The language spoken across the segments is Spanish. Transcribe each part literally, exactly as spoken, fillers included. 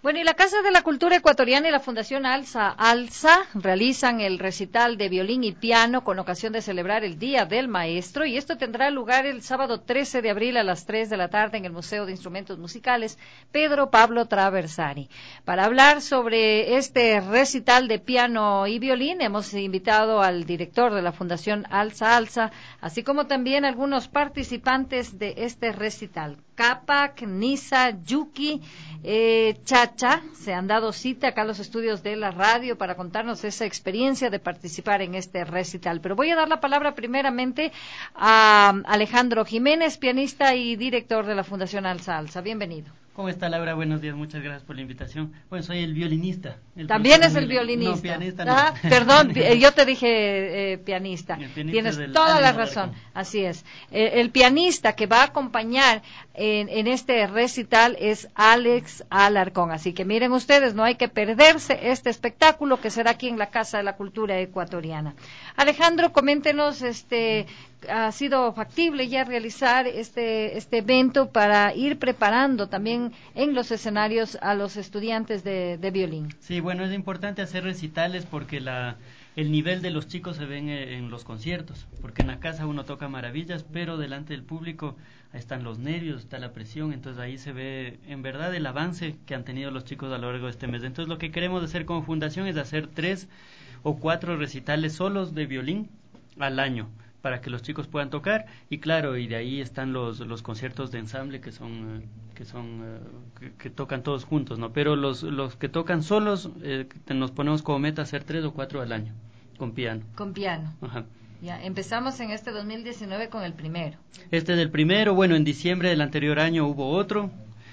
Bueno, y la Casa de la Cultura Ecuatoriana y la Fundación Alza Alza realizan el recital de violín y piano con ocasión de celebrar el Día del Maestro, y esto tendrá lugar el sábado trece de abril a las tres de la tarde en el Museo de Instrumentos Musicales Pedro Pablo Traversari. Para hablar sobre este recital de piano y violín hemos invitado al director de la Fundación Alza Alza, así como también algunos participantes de este recital. Capac, Nisa, Yuki, eh, Chacha se han dado cita acá a los estudios de la radio para contarnos esa experiencia de participar en este recital. Pero voy a dar la palabra primeramente a Alejandro Jiménez, pianista y director de la Fundación Alza Alza. Bienvenido. ¿Cómo está, Laura? Buenos días, muchas gracias por la invitación. Bueno, soy el violinista. El También es el violinista. No, pianista no. Ah, perdón, yo te dije eh, pianista. pianista. Tienes del toda la Alex razón, Alarcón. Así es. Eh, el pianista que va a acompañar en, en este recital es Alex Alarcón. Así que miren ustedes, no hay que perderse este espectáculo que será aquí en la Casa de la Cultura Ecuatoriana. Alejandro, coméntenos, este, ha sido factible ya realizar este, este evento para ir preparando también en los escenarios a los estudiantes de, de violín. Sí, bueno, es importante hacer recitales porque la, el nivel de los chicos se ven en los conciertos, porque en la casa uno toca maravillas, pero delante del público están los nervios, está la presión, entonces ahí se ve en verdad el avance que han tenido los chicos a lo largo de este mes. Entonces lo que queremos hacer como fundación es hacer tres o cuatro recitales solos de violín al año, para que los chicos puedan tocar, y claro, y de ahí están los los conciertos de ensamble que son eh, que son eh, que, que tocan todos juntos, ¿no? Pero los los que tocan solos eh, nos ponemos como meta hacer tres o cuatro al año con piano. Con piano. Ajá. Ya, empezamos en este dos mil diecinueve con el primero. Este es el primero, bueno, en diciembre del anterior año hubo otro.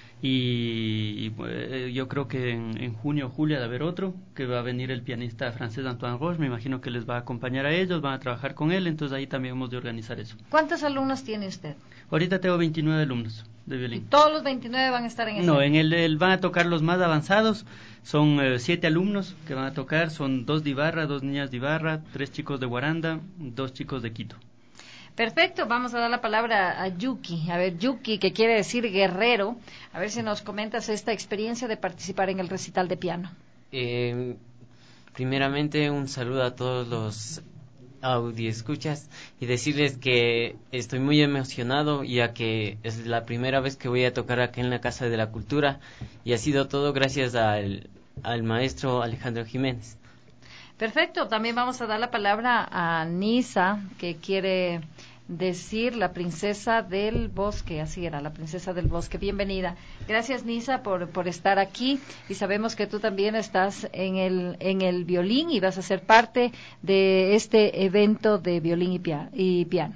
Y, y eh, yo creo que en, en junio o julio de haber otro, que va a venir el pianista francés Antoine Roche, me imagino que les va a acompañar a ellos, van a trabajar con él, entonces ahí también hemos de organizar eso. ¿Cuántos alumnos tiene usted? Ahorita tengo veintinueve alumnos de ¿Y violín. todos los veintinueve van a estar en ese? No, en el, el van a tocar los más avanzados, son eh, siete alumnos que van a tocar, son dos de Ibarra, dos niñas de Ibarra, tres chicos de Guaranda, dos chicos de Quito. Perfecto, vamos a dar la palabra a Yuki. A ver, Yuki, que quiere decir guerrero, a ver si nos comentas esta experiencia de participar en el recital de piano. Eh, primeramente, un saludo a todos los audioescuchas y decirles que estoy muy emocionado, ya que es la primera vez que voy a tocar aquí en la Casa de la Cultura, y ha sido todo gracias al, al maestro Alejandro Jiménez. Perfecto, también vamos a dar la palabra a Nisa, que quiere decir la princesa del bosque, así era, la princesa del bosque. Bienvenida. Gracias, Nisa, por, por estar aquí, y sabemos que tú también estás en el, en el violín y vas a ser parte de este evento de violín y, pia- y piano.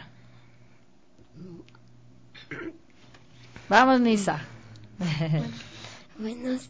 Vamos, Nisa. Buenos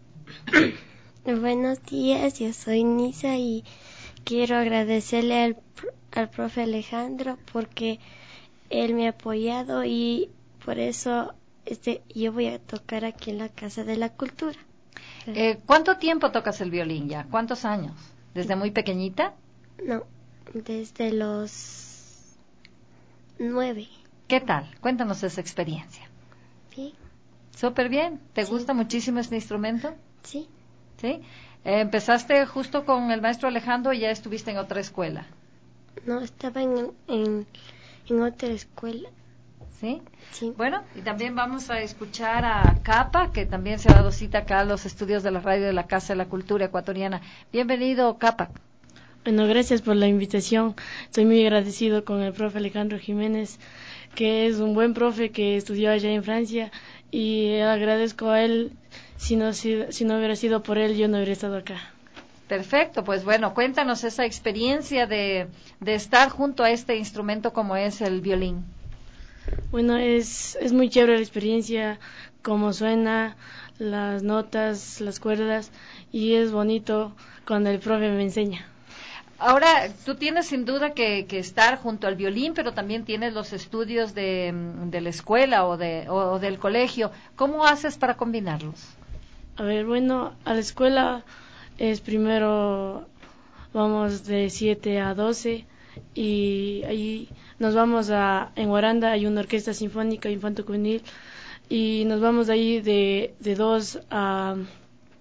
Buenos días, yo soy Nisa y quiero agradecerle al, al profe Alejandro porque él me ha apoyado, y por eso este yo voy a tocar aquí en la Casa de la Cultura. Eh, ¿Cuánto tiempo tocas el violín ya? ¿Cuántos años? ¿Desde muy pequeñita? No, desde los nueve. ¿Qué tal? Cuéntanos esa experiencia. Bien, Súper bien. ¿Te Sí. gusta muchísimo este instrumento? sí, ¿Sí? Eh, ¿Empezaste justo con el maestro Alejandro y ya estuviste en otra escuela? no, estaba en, en, en otra escuela. ¿Sí? Sí. Bueno, y también vamos a escuchar a Capa, que también se ha dado cita acá a los estudios de la radio de la Casa de la Cultura Ecuatoriana. Bienvenido, Capa. Bueno, gracias por la invitación. Estoy muy agradecido con el profe Alejandro Jiménez, que es un buen profe que estudió allá en Francia, y agradezco a él. Si no, si, si no hubiera sido por él, yo no hubiera estado acá. Perfecto, pues bueno, cuéntanos esa experiencia de, de estar junto a este instrumento como es el violín. Bueno, es, es muy chévere la experiencia, cómo suena, las notas, las cuerdas, y es bonito cuando el profe me enseña. Ahora, tú tienes sin duda que, que estar junto al violín, pero también tienes los estudios de, de la escuela o, de, o, o del colegio. ¿Cómo haces para combinarlos? A ver, bueno, a la escuela es primero, vamos de siete a doce, y ahí nos vamos a, en Guaranda hay una orquesta sinfónica infanto juvenil, y nos vamos de ahí de, de dos a,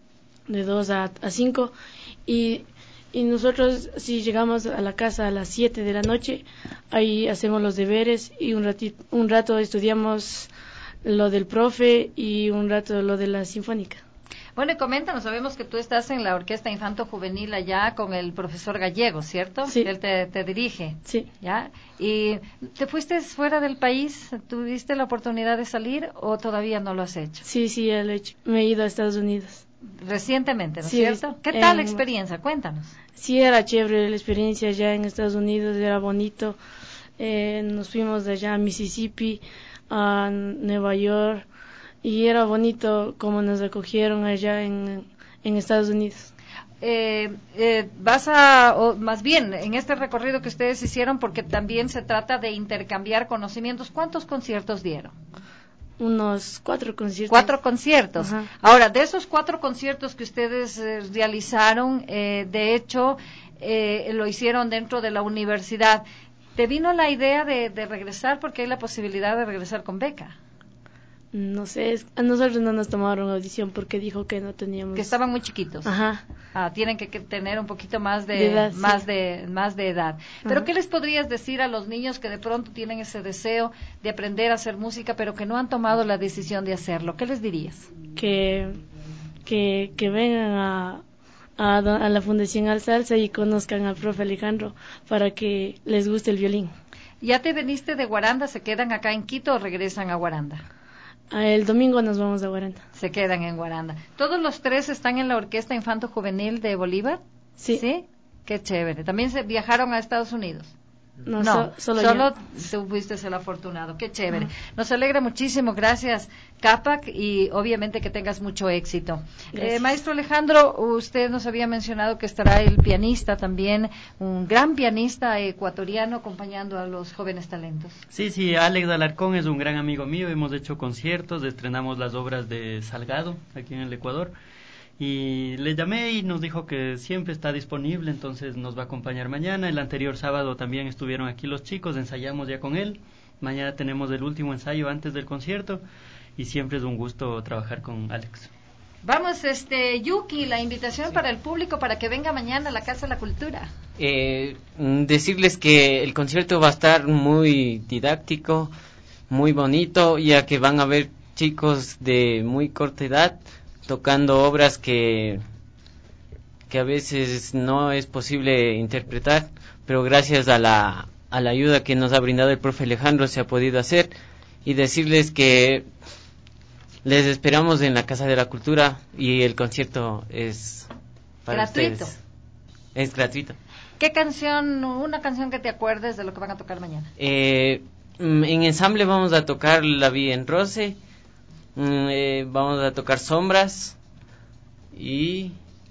de dos a cinco, y, y nosotros si llegamos a la casa a las siete de la noche, ahí hacemos los deberes y un, ratito, un rato estudiamos lo del profe y un rato lo de la sinfónica. Bueno, y coméntanos, sabemos que tú estás en la Orquesta Infanto Juvenil allá con el profesor Gallego, ¿cierto? Sí. Él te, te dirige. Sí. ¿Ya? ¿Y te fuiste fuera del país? ¿Tuviste la oportunidad de salir o todavía no lo has hecho? Sí, sí, ya lo he hecho. Me he ido a Estados Unidos. Recientemente, ¿no es Sí, cierto? ¿Qué tal la en- experiencia? Cuéntanos. Sí, era chévere la experiencia allá en Estados Unidos, era bonito. Eh, nos fuimos de allá a Mississippi, a Nueva York, y era bonito cómo nos acogieron allá en, en Estados Unidos. Eh, eh, vas a, o más bien, en este recorrido que ustedes hicieron, porque también se trata de intercambiar conocimientos, ¿cuántos conciertos dieron? Unos cuatro conciertos. Cuatro conciertos. Ajá. Ahora, de esos cuatro conciertos que ustedes eh, realizaron, eh, de hecho, eh, lo hicieron dentro de la universidad. ¿Te vino la idea de, de regresar porque hay la posibilidad de regresar con beca? No sé, es- a nosotros no nos tomaron audición porque dijo que no teníamos... Que estaban muy chiquitos. Ajá. Ah, tienen que, que tener un poquito más de, De edad, más sí. de más de edad. Pero Ajá. ¿qué les podrías decir a los niños que de pronto tienen ese deseo de aprender a hacer música, pero que no han tomado la decisión de hacerlo? ¿Qué les dirías? que, que, que vengan a, a, do- a la Fundación Al Salsa y conozcan al profe Alejandro para que les guste el violín. ¿Ya te veniste de Guaranda? ¿Se quedan acá en Quito o regresan a Guaranda? Ah, El domingo nos vamos a Guaranda. Se quedan en Guaranda. ¿Todos los tres están en la Orquesta Infanto Juvenil de Bolívar? Sí. ¿Sí? Qué chévere. ¿También se viajaron a Estados Unidos? No, No, so- solo, yo. tú fuiste el afortunado. Qué chévere. Nos alegra muchísimo. Gracias, Capac, y obviamente que tengas mucho éxito. Gracias. Eh, maestro Alejandro, usted nos había mencionado que estará el pianista también, un gran pianista ecuatoriano acompañando a los jóvenes talentos. Sí, sí, Alex Alarcón es un gran amigo mío, hemos hecho conciertos, estrenamos las obras de Salgado aquí en el Ecuador y le llamé y nos dijo que siempre está disponible, entonces nos va a acompañar mañana. El anterior sábado también estuvieron aquí los chicos, ensayamos ya con él, mañana tenemos el último ensayo antes del concierto y siempre es un gusto trabajar con Alex. Vamos, este Yuki, la invitación para el público para que venga mañana a la Casa de la Cultura. Eh, mm, decirles que el concierto va a estar muy didáctico, muy bonito, ya que van a ver chicos de muy corta edad tocando obras que, que a veces no es posible interpretar, pero gracias a la, a la ayuda que nos ha brindado el profe Alejandro se ha podido hacer, y decirles que les esperamos en la Casa de la Cultura y el concierto es para Gratuito. ustedes. Es gratuito. ¿Qué canción, una canción que te acuerdes de lo que van a tocar mañana? Eh, mm, en ensamble vamos a tocar La Vida en Roce, mm, eh, vamos a tocar Sombras y,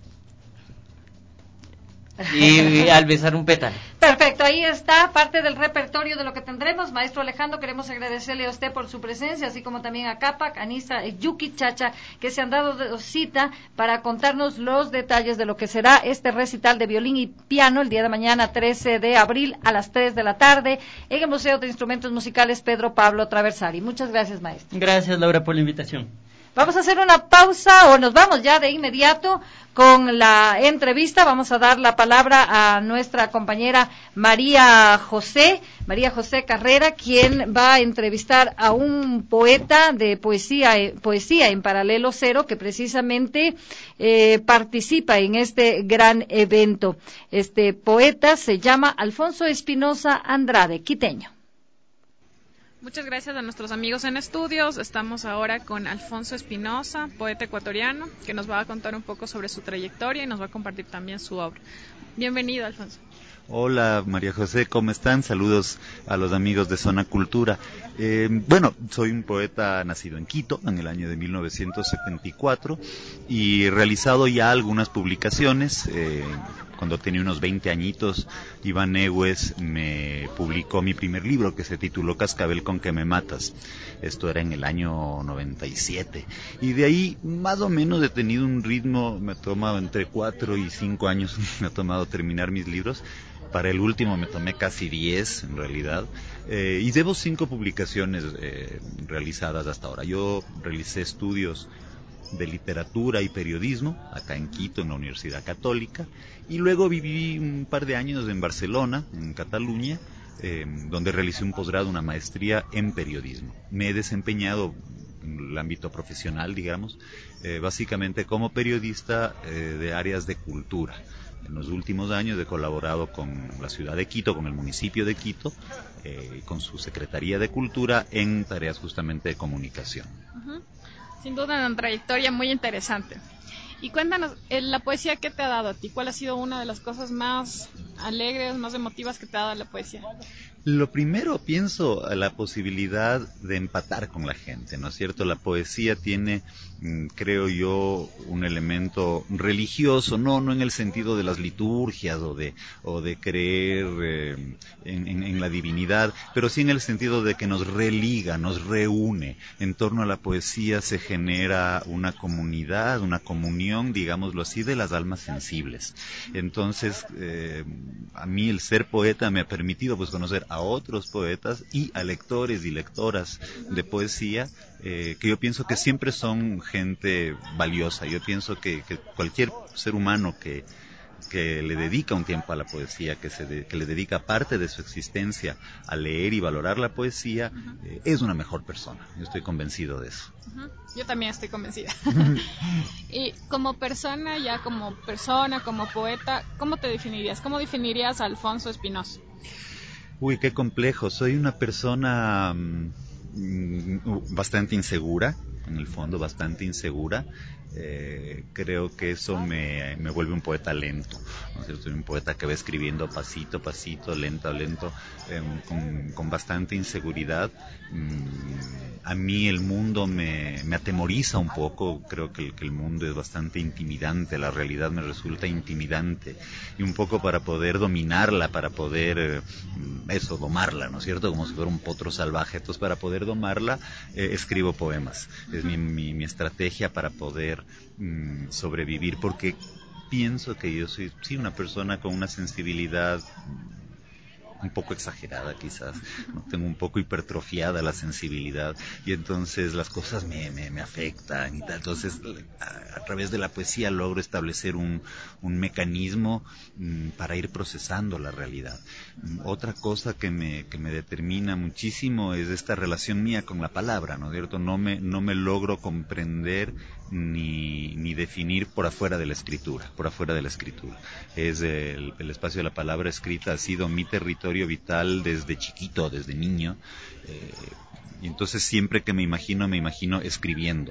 y Al besar un pétalo. Perfecto, ahí está parte del repertorio de lo que tendremos. Maestro Alejandro, queremos agradecerle a usted por su presencia, así como también a Capac, Anisa, eh, Yuki, Chacha, que se han dado de- cita para contarnos los detalles de lo que será este recital de violín y piano el día de mañana, trece de abril, a las tres de la tarde, en el Museo de Instrumentos Musicales Pedro Pablo Traversari. Muchas gracias, maestro. Gracias, Laura, por la invitación. Vamos a hacer una pausa o nos vamos ya de inmediato con la entrevista. Vamos a dar la palabra a nuestra compañera María José, María José Carrera, quien va a entrevistar a un poeta de poesía, eh, poesía en Paralelo Cero, que precisamente eh, participa en este gran evento. Este poeta se llama Alfonso Espinosa Andrade, quiteño. Muchas gracias a nuestros amigos en estudios. Estamos ahora con Alfonso Espinosa, poeta ecuatoriano, que nos va a contar un poco sobre su trayectoria y nos va a compartir también su obra. Bienvenido, Alfonso. Hola María José, ¿cómo están? Saludos a los amigos de Zona Cultura. Eh, bueno, soy un poeta nacido en Quito en el año de mil novecientos setenta y cuatro y realizado ya algunas publicaciones. Eh, cuando tenía unos veinte añitos, Iván Egues me publicó mi primer libro que se tituló Cascabel con que me matas. Esto era en el año noventa y siete. Y de ahí más o menos he tenido un ritmo, me ha tomado entre cuatro y cinco años, me ha tomado terminar mis libros. Para el último me tomé casi diez en realidad, eh, y debo cinco publicaciones eh, realizadas hasta ahora. Yo realicé estudios de literatura y periodismo, acá en Quito, en la Universidad Católica, y luego viví un par de años en Barcelona, en Cataluña, eh, donde realicé un posgrado, una maestría en periodismo. Me he desempeñado en el ámbito profesional, digamos, eh, básicamente como periodista eh, de áreas de cultura. En los últimos años he colaborado con la ciudad de Quito, con el municipio de Quito, eh, con su Secretaría de Cultura en tareas justamente de comunicación. Uh-huh. Sin duda una trayectoria muy interesante. Y cuéntanos, la poesía, ¿qué te ha dado a ti? ¿Cuál ha sido una de las cosas más alegres, más emotivas que te ha dado la poesía? Lo primero, pienso, la posibilidad de empatar con la gente, ¿no es cierto? La poesía tiene, creo yo, un elemento religioso, no no en el sentido de las liturgias o de o de creer eh, en, en, en la divinidad, pero sí en el sentido de que nos religa, nos reúne. En torno a la poesía se genera una comunidad, una comunión, digámoslo así, de las almas sensibles. Entonces, eh, a mí el ser poeta me ha permitido pues conocer a otros poetas y a lectores y lectoras de poesía, eh, que yo pienso que siempre son gente valiosa. Yo pienso que, que cualquier ser humano que, que le dedica un tiempo a la poesía, que, se de, que le dedica parte de su existencia a leer y valorar la poesía, uh-huh. eh, es una mejor persona. Yo estoy convencido de eso. Uh-huh. Yo también estoy convencida. Y como persona, ya como persona, como poeta, ¿cómo te definirías? ¿Cómo definirías a Alfonso Espinosa? Uy, qué complejo. Soy una persona mmm, bastante insegura, en el fondo bastante insegura. Eh, creo que eso me, me vuelve un poeta lento, ¿no es cierto? Soy un poeta que va escribiendo pasito a pasito, lento a lento, eh, con, con bastante inseguridad. Mm, a mí el mundo me, me atemoriza un poco. Creo que el, que el mundo es bastante intimidante, la realidad me resulta intimidante, y un poco para poder dominarla, para poder eh, eso, domarla, ¿no es cierto? Como si fuera un potro salvaje. Entonces, para poder domarla, eh, escribo poemas. Es mi, mi, mi estrategia para poder mm, sobrevivir, porque pienso que yo soy sí una persona con una sensibilidad un poco exagerada quizás, ¿no? Tengo un poco hipertrofiada la sensibilidad, y entonces las cosas me, me, me afectan y tal. Entonces a, a través de la poesía logro establecer un, un mecanismo mm, para ir procesando la realidad. Mm, otra cosa que me, que me determina muchísimo es esta relación mía con la palabra, ¿no es cierto? No me, no me logro comprender ni, ni definir por afuera de la escritura, por afuera de la escritura. Es el, el espacio de la palabra escrita ha sido mi territorio vital desde chiquito, desde niño, eh, y entonces siempre que me imagino, me imagino escribiendo,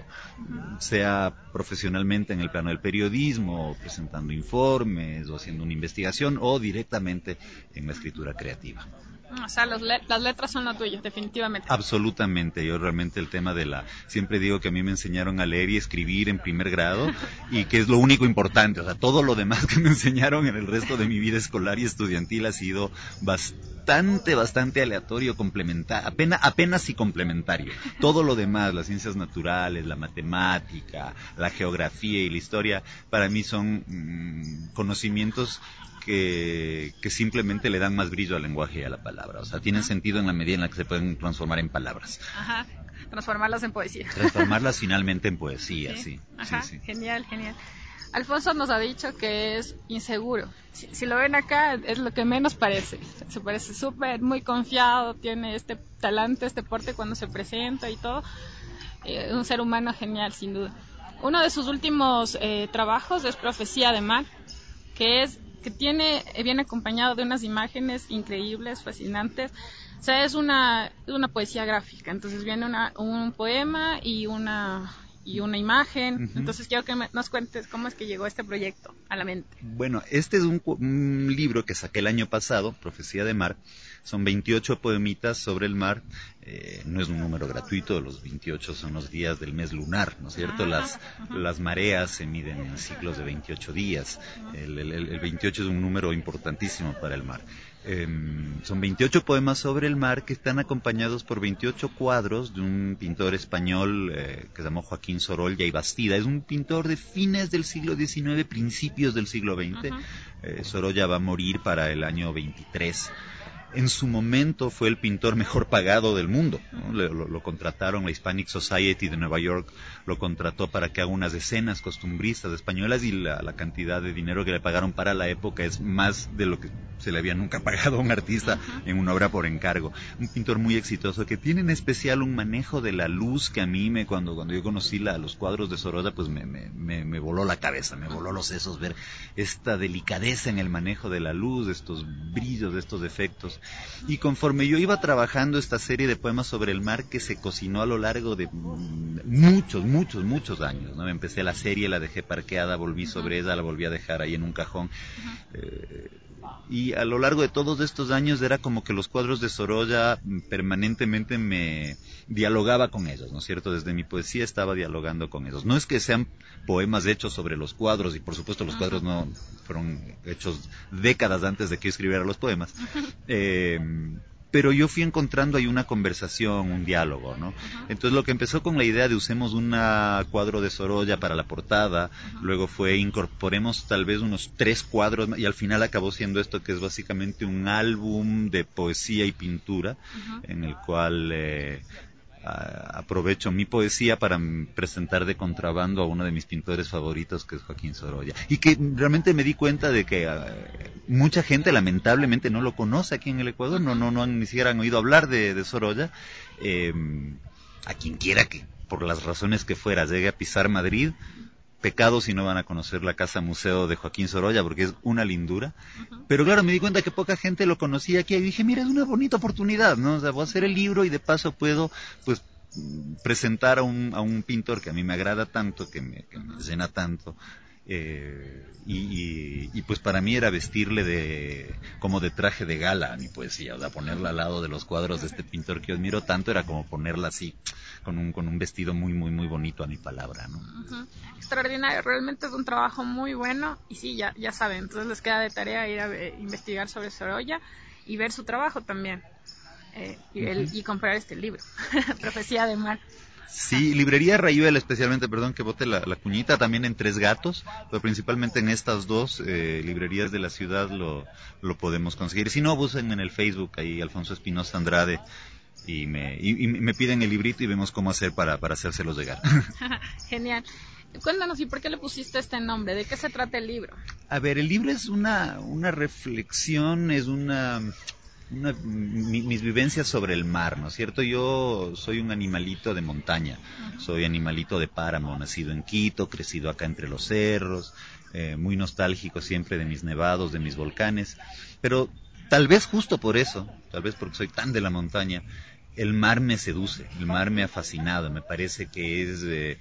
sea profesionalmente en el plano del periodismo, o presentando informes, o haciendo una investigación, o directamente en la escritura creativa. O sea, los le- las letras son lo tuyo, definitivamente. Absolutamente. Yo realmente el tema de la... Siempre digo que a mí me enseñaron a leer y escribir en primer grado, y que es lo único importante. O sea, todo lo demás que me enseñaron en el resto de mi vida escolar y estudiantil ha sido bastante, bastante aleatorio, complementario, apenas, apenas y complementario. Todo lo demás, las ciencias naturales, la matemática, la geografía y la historia, para mí son mmm, conocimientos Que, que simplemente le dan más brillo al lenguaje y a la palabra. O sea, tienen Ajá. sentido en la medida en la que se pueden transformar en palabras. Ajá, transformarlas en poesía. Transformarlas finalmente en poesía, sí. Sí, sí. Ajá, sí, sí. Genial, genial. Alfonso nos ha dicho que es inseguro. Si, si lo ven acá, es lo que menos parece. Se parece súper, muy confiado, tiene este talante, este porte cuando se presenta y todo. Eh, un ser humano genial, sin duda. Uno de sus últimos eh, trabajos es Profecía de Mar, que es que tiene, viene acompañado de unas imágenes increíbles, fascinantes. O sea, es una, una poesía gráfica. Entonces viene una, un poema y una, y una imagen. Uh-huh. Entonces quiero que me, nos cuentes cómo es que llegó este proyecto a la mente. Bueno, este es un, un libro que saqué el año pasado, Profecía de Mar. Son veintiocho poemitas sobre el mar. Eh, no es un número gratuito, los veintiocho son los días del mes lunar, ¿no es cierto? Las, uh-huh. las mareas se miden en ciclos de veintiocho días. Uh-huh. El, el, el veintiocho es un número importantísimo para el mar. Eh, son veintiocho poemas sobre el mar que están acompañados por veintiocho cuadros de un pintor español eh, que se llamó Joaquín Sorolla y Bastida. Es un pintor de fines del siglo diecinueve, principios del siglo veinte. Uh-huh. Eh, Sorolla va a morir para el año veintitrés. en su momento fue el pintor mejor pagado del mundo, ¿no? Lo, lo, lo contrataron, la Hispanic Society de Nueva York lo contrató para que haga unas escenas costumbristas españolas, y la, la cantidad de dinero que le pagaron para la época es más de lo que se le había nunca pagado a un artista en una obra por encargo. Un pintor muy exitoso que tiene en especial un manejo de la luz que a mí me, cuando, cuando yo conocí la, los cuadros de Sorolla, pues me, me, me, me voló la cabeza, me voló los sesos ver esta delicadeza en el manejo de la luz, de estos brillos, de estos efectos. Y conforme yo iba trabajando esta serie de poemas sobre el mar, que se cocinó a lo largo de muchos, muchos, muchos años, ¿no? Empecé la serie, la dejé parqueada, volví sobre ella, la volví a dejar ahí en un cajón. Eh, y a lo largo de todos estos años era como que los cuadros de Sorolla permanentemente me dialogaba con ellos, ¿no es cierto? Desde mi poesía estaba dialogando con ellos. No es que sean poemas hechos sobre los cuadros, y por supuesto los cuadros no fueron hechos décadas antes de que yo escribiera los poemas, eh, pero yo fui encontrando ahí una conversación, un diálogo, ¿no? Uh-huh. Entonces lo que empezó con la idea de usemos un cuadro de Sorolla para la portada, uh-huh. luego fue incorporemos tal vez unos tres cuadros, y al final acabó siendo esto que es básicamente un álbum de poesía y pintura, uh-huh. en el cual eh, a, aprovecho mi poesía para presentar de contrabando a uno de mis pintores favoritos, que es Joaquín Sorolla, y que realmente me di cuenta de que uh, mucha gente lamentablemente no lo conoce aquí en el Ecuador, no no no han, ni siquiera han oído hablar de, de Sorolla. Eh, a quien quiera que por las razones que fuera llegue a pisar Madrid, pecado si no van a conocer la casa museo de Joaquín Sorolla, porque es una lindura. Uh-huh. Pero claro, me di cuenta que poca gente lo conocía aquí, y dije, mira, es una bonita oportunidad, ¿no? O sea, voy a hacer el libro y de paso puedo, pues, presentar a un, a un pintor que a mí me agrada tanto, que me, que me llena tanto. Eh, y, y, y pues para mí era vestirle de como de traje de gala a mi poesía, o sea, ponerla al lado de los cuadros de este pintor que yo admiro tanto era como ponerla así con un con un vestido muy muy muy bonito a mi palabra, ¿no? Uh-huh. Extraordinario, realmente es un trabajo muy bueno, y sí, ya ya saben, entonces les queda de tarea ir a eh, investigar sobre Sorolla y ver su trabajo también, eh, y, el, uh-huh. y comprar este libro, Profecía de Mar. Sí, librería Rayuela especialmente, perdón que bote la, la cuñita, también en Tres Gatos, pero principalmente en estas dos eh, librerías de la ciudad lo, lo podemos conseguir. Si no, busquen en el Facebook ahí Alfonso Espinosa Andrade y me, y, y me piden el librito y vemos cómo hacer para, para hacérselos llegar. Genial. Cuéntanos, ¿y por qué le pusiste este nombre? ¿De qué se trata el libro? A ver, el libro es una, una reflexión, es una... Una, mi, mis vivencias sobre el mar, ¿no es cierto? Yo soy un animalito de montaña, soy animalito de páramo, nacido en Quito, crecido acá entre los cerros, eh, muy nostálgico siempre de mis nevados, de mis volcanes, pero tal vez justo por eso, tal vez porque soy tan de la montaña, el mar me seduce, el mar me ha fascinado, me parece que es eh,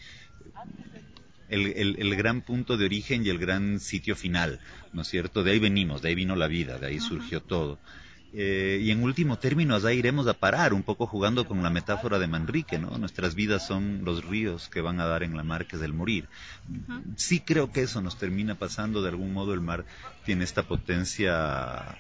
el, el, el gran punto de origen y el gran sitio final, ¿no es cierto? De ahí venimos, de ahí vino la vida, de ahí surgió todo. Eh, y en último término, allá iremos a parar, un poco jugando con la metáfora de Manrique, ¿no? Nuestras vidas son los ríos que van a dar en la mar, que es el morir. Uh-huh. Sí creo que eso nos termina pasando, de algún modo el mar tiene esta potencia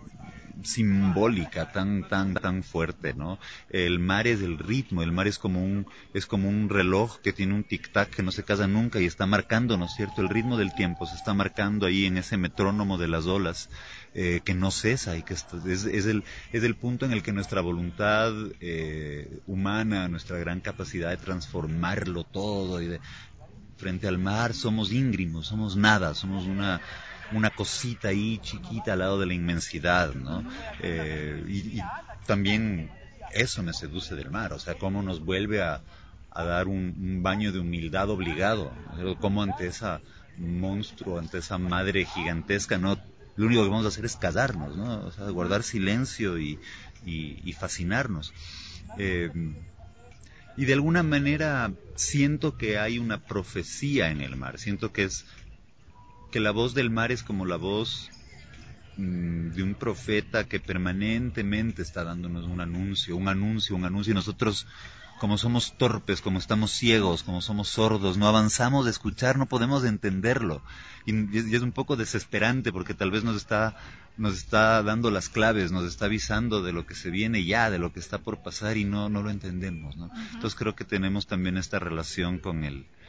simbólica tan tan tan fuerte, ¿no? El mar es el ritmo, el mar es como un es como un reloj que tiene un tic tac que no se casa nunca y está marcando, ¿no es cierto? El ritmo del tiempo se está marcando ahí en ese metrónomo de las olas eh, que no cesa y que es, es el es el punto en el que nuestra voluntad eh, humana, nuestra gran capacidad de transformarlo todo y de frente al mar somos íngrimos, somos nada, somos una una cosita ahí chiquita al lado de la inmensidad, ¿no? Eh, y, y también eso me seduce del mar, o sea, cómo nos vuelve a, a dar un, un baño de humildad obligado, ¿no? Cómo ante esa monstruo, ante esa madre gigantesca, no, lo único que vamos a hacer es callarnos, ¿no? O sea, guardar silencio y, y, y fascinarnos. Eh, y de alguna manera siento que hay una profecía en el mar, siento que es que la voz del mar es como la voz mmm, de un profeta que permanentemente está dándonos un anuncio, un anuncio, un anuncio, y nosotros, como somos torpes, como estamos ciegos, como somos sordos, no avanzamos de escuchar, no podemos entenderlo, y, y es un poco desesperante porque tal vez nos está, nos está dando las claves, nos está avisando de lo que se viene ya, de lo que está por pasar y no, no lo entendemos, ¿no? Uh-huh. Entonces creo que tenemos también esta relación con el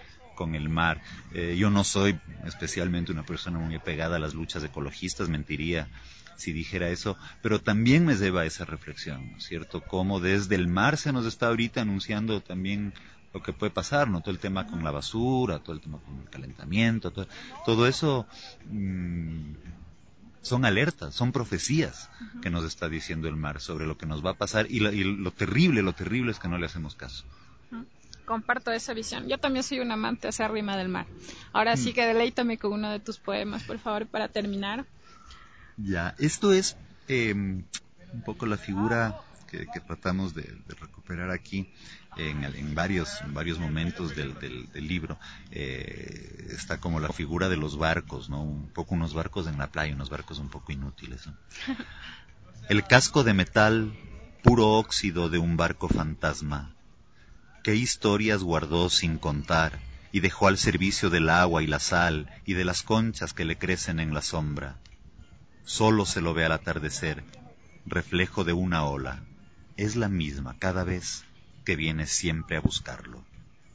con el mar. Eh, yo no soy especialmente una persona muy apegada a las luchas ecologistas, mentiría si dijera eso, pero también me lleva a esa reflexión, ¿no es cierto? Cómo desde el mar se nos está ahorita anunciando también lo que puede pasar, ¿no? Todo el tema con la basura, todo el tema con el calentamiento, todo, todo eso mmm, son alertas, son profecías uh-huh. que nos está diciendo el mar sobre lo que nos va a pasar y lo, y lo terrible, lo terrible es que no le hacemos caso. Uh-huh. Comparto esa visión. Yo también soy un amante acérrima del mar. Ahora sí que deleítame con uno de tus poemas, por favor, para terminar. Ya, esto es eh, un poco la figura que, que tratamos de, de recuperar aquí en, en, varios, en varios momentos del, del, del libro. Eh, está como la figura de los barcos, ¿no? Un poco unos barcos en la playa, unos barcos un poco inútiles, ¿no? El casco de metal, puro óxido de un barco fantasma. ¿Qué historias guardó sin contar y dejó al servicio del agua y la sal y de las conchas que le crecen en la sombra? Solo se lo ve al atardecer, reflejo de una ola. Es la misma cada vez que vienes siempre a buscarlo.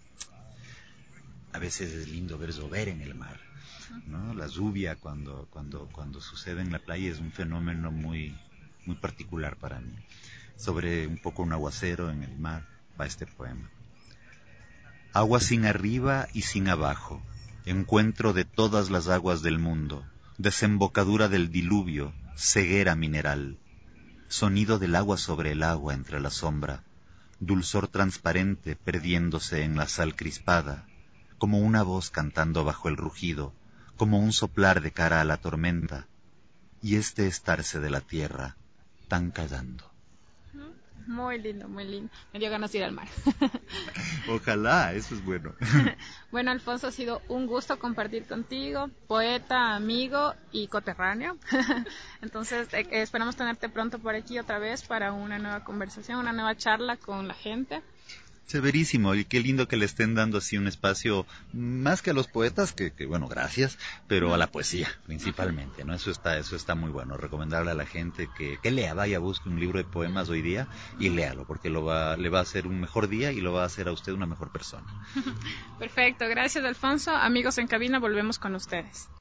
A veces es lindo ver llover en el mar, ¿no? La lluvia cuando, cuando, cuando sucede en la playa es un fenómeno muy, muy particular para mí. Sobre un poco un aguacero en el mar va este poema. Agua sin arriba y sin abajo, encuentro de todas las aguas del mundo. Desembocadura del diluvio, ceguera mineral, sonido del agua sobre el agua entre la sombra, dulzor transparente perdiéndose en la sal crispada, como una voz cantando bajo el rugido, como un soplar de cara a la tormenta, y este estarse de la tierra tan callando. Muy lindo, muy lindo. Me dio ganas de ir al mar. Ojalá, eso es bueno. Bueno, Alfonso, ha sido un gusto compartir contigo, poeta, amigo y coterráneo. Entonces, eh, esperamos tenerte pronto por aquí otra vez para una nueva conversación, una nueva charla con la gente. Severísimo, y qué lindo que le estén dando así un espacio, más que a los poetas, que, que bueno, gracias, pero a la poesía, principalmente, ¿no? Eso está, eso está muy bueno, recomendarle a la gente que, que lea, vaya, busque un libro de poemas hoy día y léalo, porque lo va, le va a hacer un mejor día y lo va a hacer a usted una mejor persona. Perfecto, gracias Alfonso. Amigos en cabina, volvemos con ustedes.